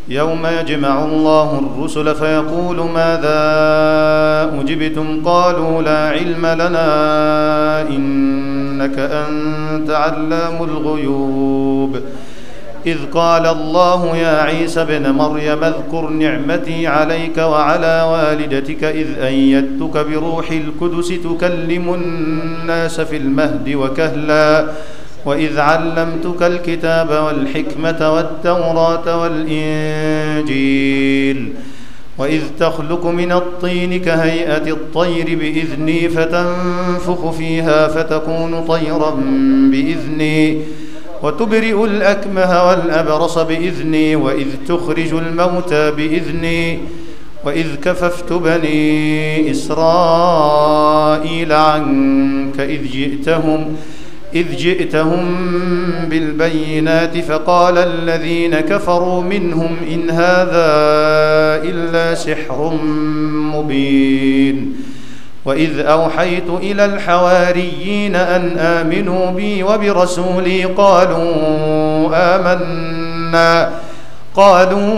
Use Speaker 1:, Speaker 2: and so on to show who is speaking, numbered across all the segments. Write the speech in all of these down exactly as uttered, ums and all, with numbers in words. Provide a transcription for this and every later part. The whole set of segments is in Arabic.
Speaker 1: يوم يجمع الله الرسل فيقول ماذا أجبتم قالوا لا علم لنا إنك أنت علام الغيوب إذ قال الله يا عيسى ابن مريم اذكر نعمتي عليك وعلى والدتك إذ أيدتك بروح القدس تكلم الناس في المهد وكهلا وإذ علمتك الكتاب والحكمة والتوراة والإنجيل وإذ تخلق من الطين كهيئة الطير بإذني فتنفخ فيها فتكون طيرا بإذني وتبرئ الأكمه والأبرص بإذني وإذ تخرج الموتى بإذني وإذ كففت بني إسرائيل عنك إذ جئتهم إذ جئتهم بالبينات فقال الذين كفروا منهم إن هذا إلا سحر مبين وإذ أوحيت إلى الحواريين أن آمنوا بي وبرسولي قالوا آمنا قالوا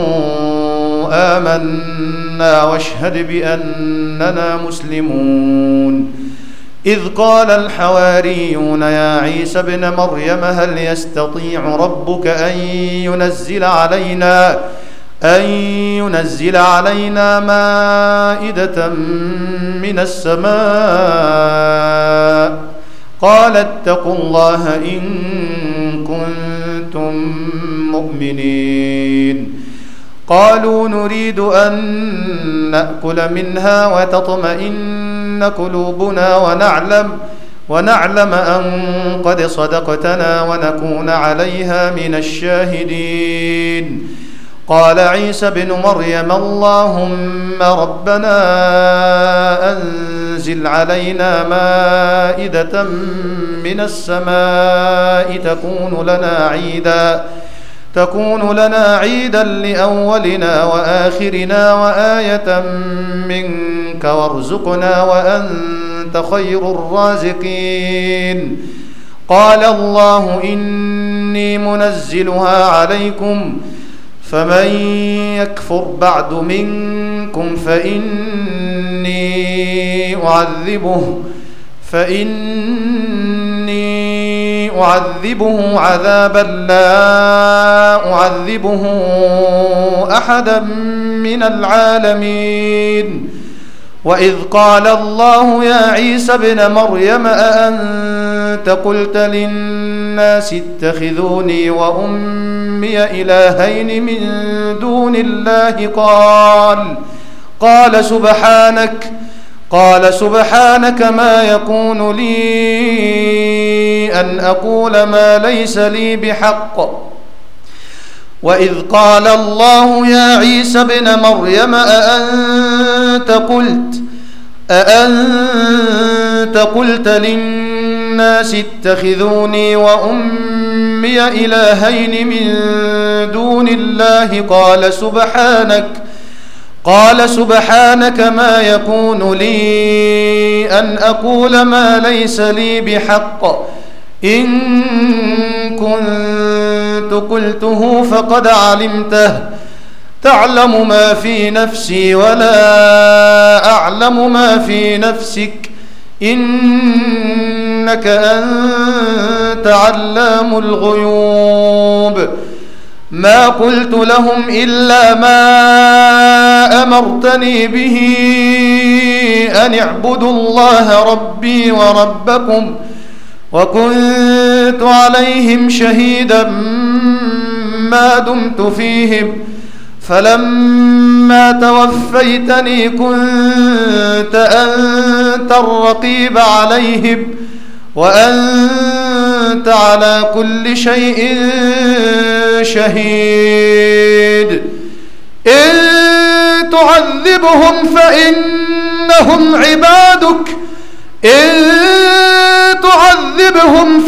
Speaker 1: آمنا واشهد بأننا مسلمون إذ قال الحواريون يا عيسى ابن مريم هل يستطيع ربك أن ينزل علينا أن ينزل علينا مائدة من السماء قال اتقوا الله إن كنتم مؤمنين قالوا نريد أن نأكل منها وتطمئن قلوبنا ونعلم ونعلم أن قد صدقتنا ونكون عليها من الشاهدين قال عيسى بن مريم اللهم ربنا أنزل علينا مائدة من السماء تكون لنا عيدا تكون لنا عيدا لأولنا وآخرنا وآية منك وارزقنا وأنت خير الرازقين قال الله إني منزلها عليكم فمن يكفر بعد منكم فإني أعذبه فإني أعذبه عذابا لا أعذبه أحدا من العالمين وإذ قال الله يا عيسى ابن مريم أأنت قلت للناس اتخذوني وأمي إلهين من دون الله قال قال سبحانك قال سبحانك ما يكون لي أن أقول ما ليس لي بحق وإذ قال الله يا عيسى ابن مريم أأنت قلت أأنت قلت للناس اتخذوني وأمي إلهين من دون الله قال سبحانك قال سبحانك ما يكون لي أن أقول ما ليس لي بحق إن كنت قلته فقد علمته تعلم ما في نفسي ولا أعلم ما في نفسك إنك أنت علام الغيوب ما قلت لهم إلا ما أمرتني به أن اعبدوا الله ربي وربكم وكنت عليهم شهيدا ما دمت فيهم فلما توفيتني كنت أنت الرقيب عليهم وأنت على كل شيء شهيد إن تعذبهم فإنهم عبادك إن تعذبهم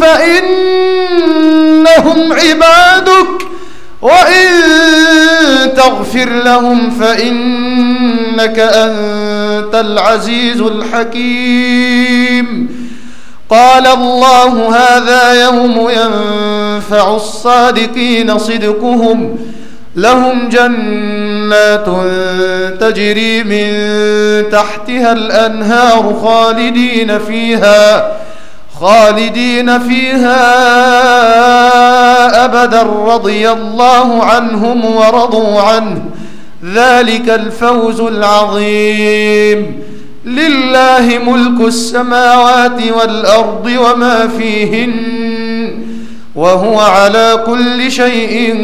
Speaker 1: فإنهم عبادك وإن تغفر لهم فإنك أنت العزيز الحكيم قال الله هذا يوم ينفع الصادقين صدقهم لهم جنات تجري من تحتها الأنهار خالدين فيها خالدين فيها أبدا رضي الله عنهم ورضوا عنه ذلك الفوز العظيم. لله ملك السماوات والأرض وما فيهن وهو على كل شيء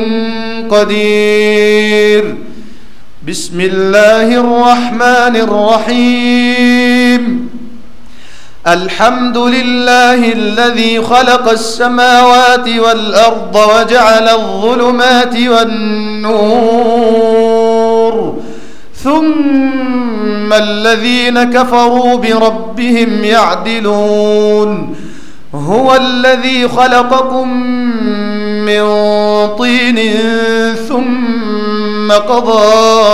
Speaker 1: قدير. بسم الله الرحمن الرحيم. الحمد لله الذي خلق السماوات والأرض وجعل الظلمات والنور ثم الذين كفروا بربهم يعدلون. هو الذي خلقكم من طين ثم قضى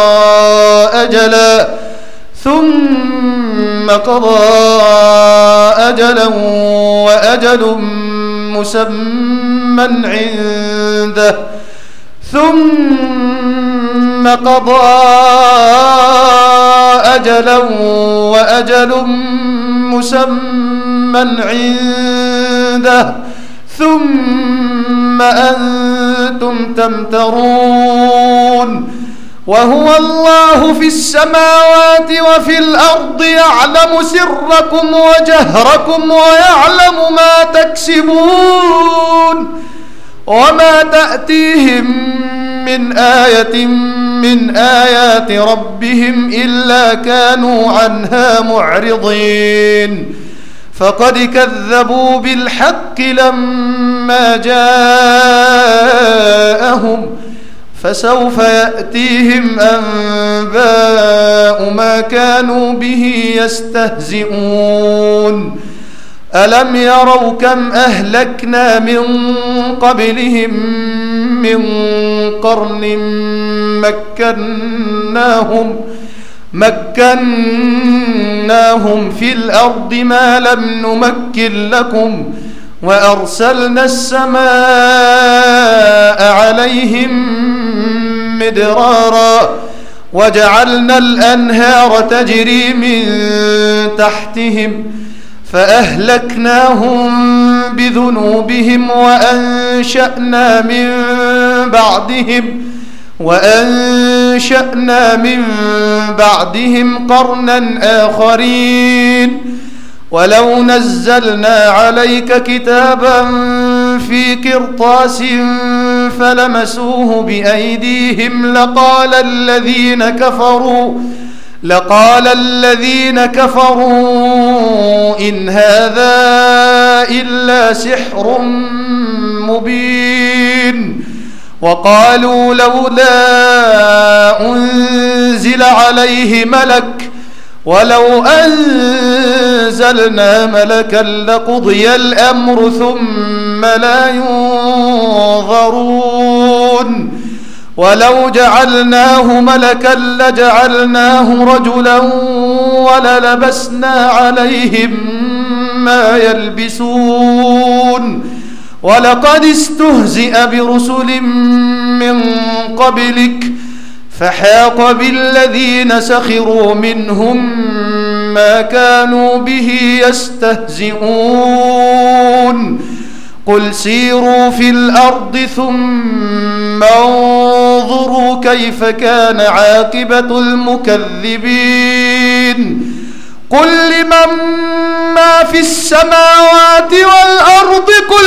Speaker 1: أجلا ثم قضى أجلا وأجل مسمى عنده ثم قضى أجلا وأجل مسمى عنده ثم أنتم تمترون. وهو الله في السماوات وفي الأرض يعلم سركم وجهركم ويعلم ما تكسبون وما تأتيهم من آية من آيات ربهم إلا كانوا عنها معرضين. فقد كذبوا بالحق لما جاءهم فسوف يأتيهم أنباء ما كانوا به يستهزئون. ألم يروا كم أهلكنا من قبلهم من قرن مكناهم مكناهم في الأرض ما لم نمكن لكم وأرسلنا السماء عليهم مدرارا وجعلنا الأنهار تجري من تحتهم فأهلكناهم بذنوبهم وأنشأنا من بعدهم وأنشأنا من بعدهم قرنا آخرين. ولو نزلنا عليك كتابا في قرطاس فلمسوه بأيديهم لقال الذين كفروا لقال الذين كفروا إن هذا إلا سحر مبين. وقالوا لولا أنزل عليه ملك ولو أنزلنا ملكا لقضي الأمر ثم لا ينظرون. ولو جعلناه ملكا لجعلناه رجلا وللبسنا عليهم ما يلبسون. ولقد استهزئ برسل من قبلك فحاق بالذين سخروا منهم ما كانوا به يستهزئون. قل سيروا في الأرض ثم انظروا كيف كان عاقبة المكذبين. قل لمن ما في السماوات والأرض قل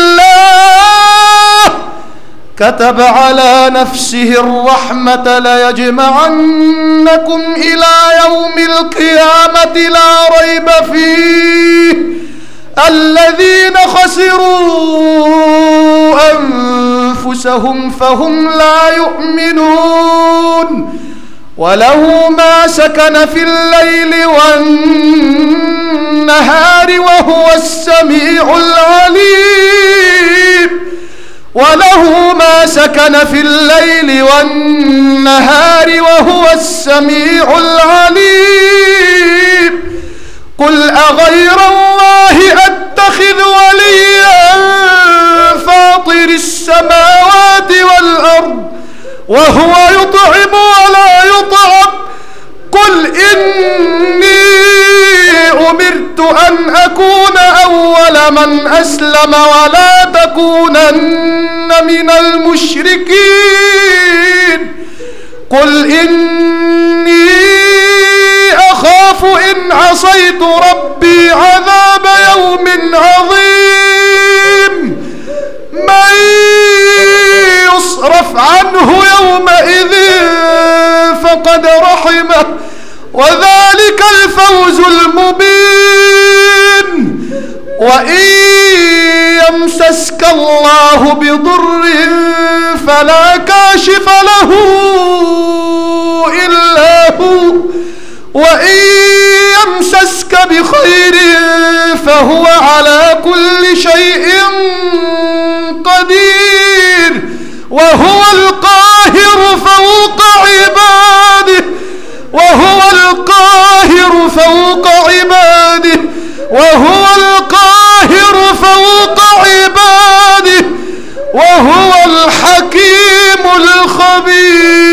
Speaker 1: لله كتب على نفسه الرحمة ليجمعنكم إلى يوم القيامة لا ريب فيه الذين خسروا أنفسهم فهم لا يؤمنون. وله ما سكن في الليل والنهار وهو السميع العليم. وله ما سكن في الليل والنهار وهو السميع العليم. قل أغير الله أتخذ وليا فاطر السماوات والأرض وهو يطعم ولا يطعم. قل إني أمرت أن أكون أول من أسلم ولا تكونن من المشركين. قل إني أخاف إن عصيت ربي عذاب يوم عظيم. من يصرف عنه يومئذ فقد رحمه وذلك الفوز المبين. وإن يمسسك الله بضر فلا كاشف له إلا هو، وإن يمسسك بخير فهو على كل شيء قدير. وهو القاهر فوق عباده وهو القاهر فوق عباده وهو القاهر فوق عباده وهو الحكيم الخبير.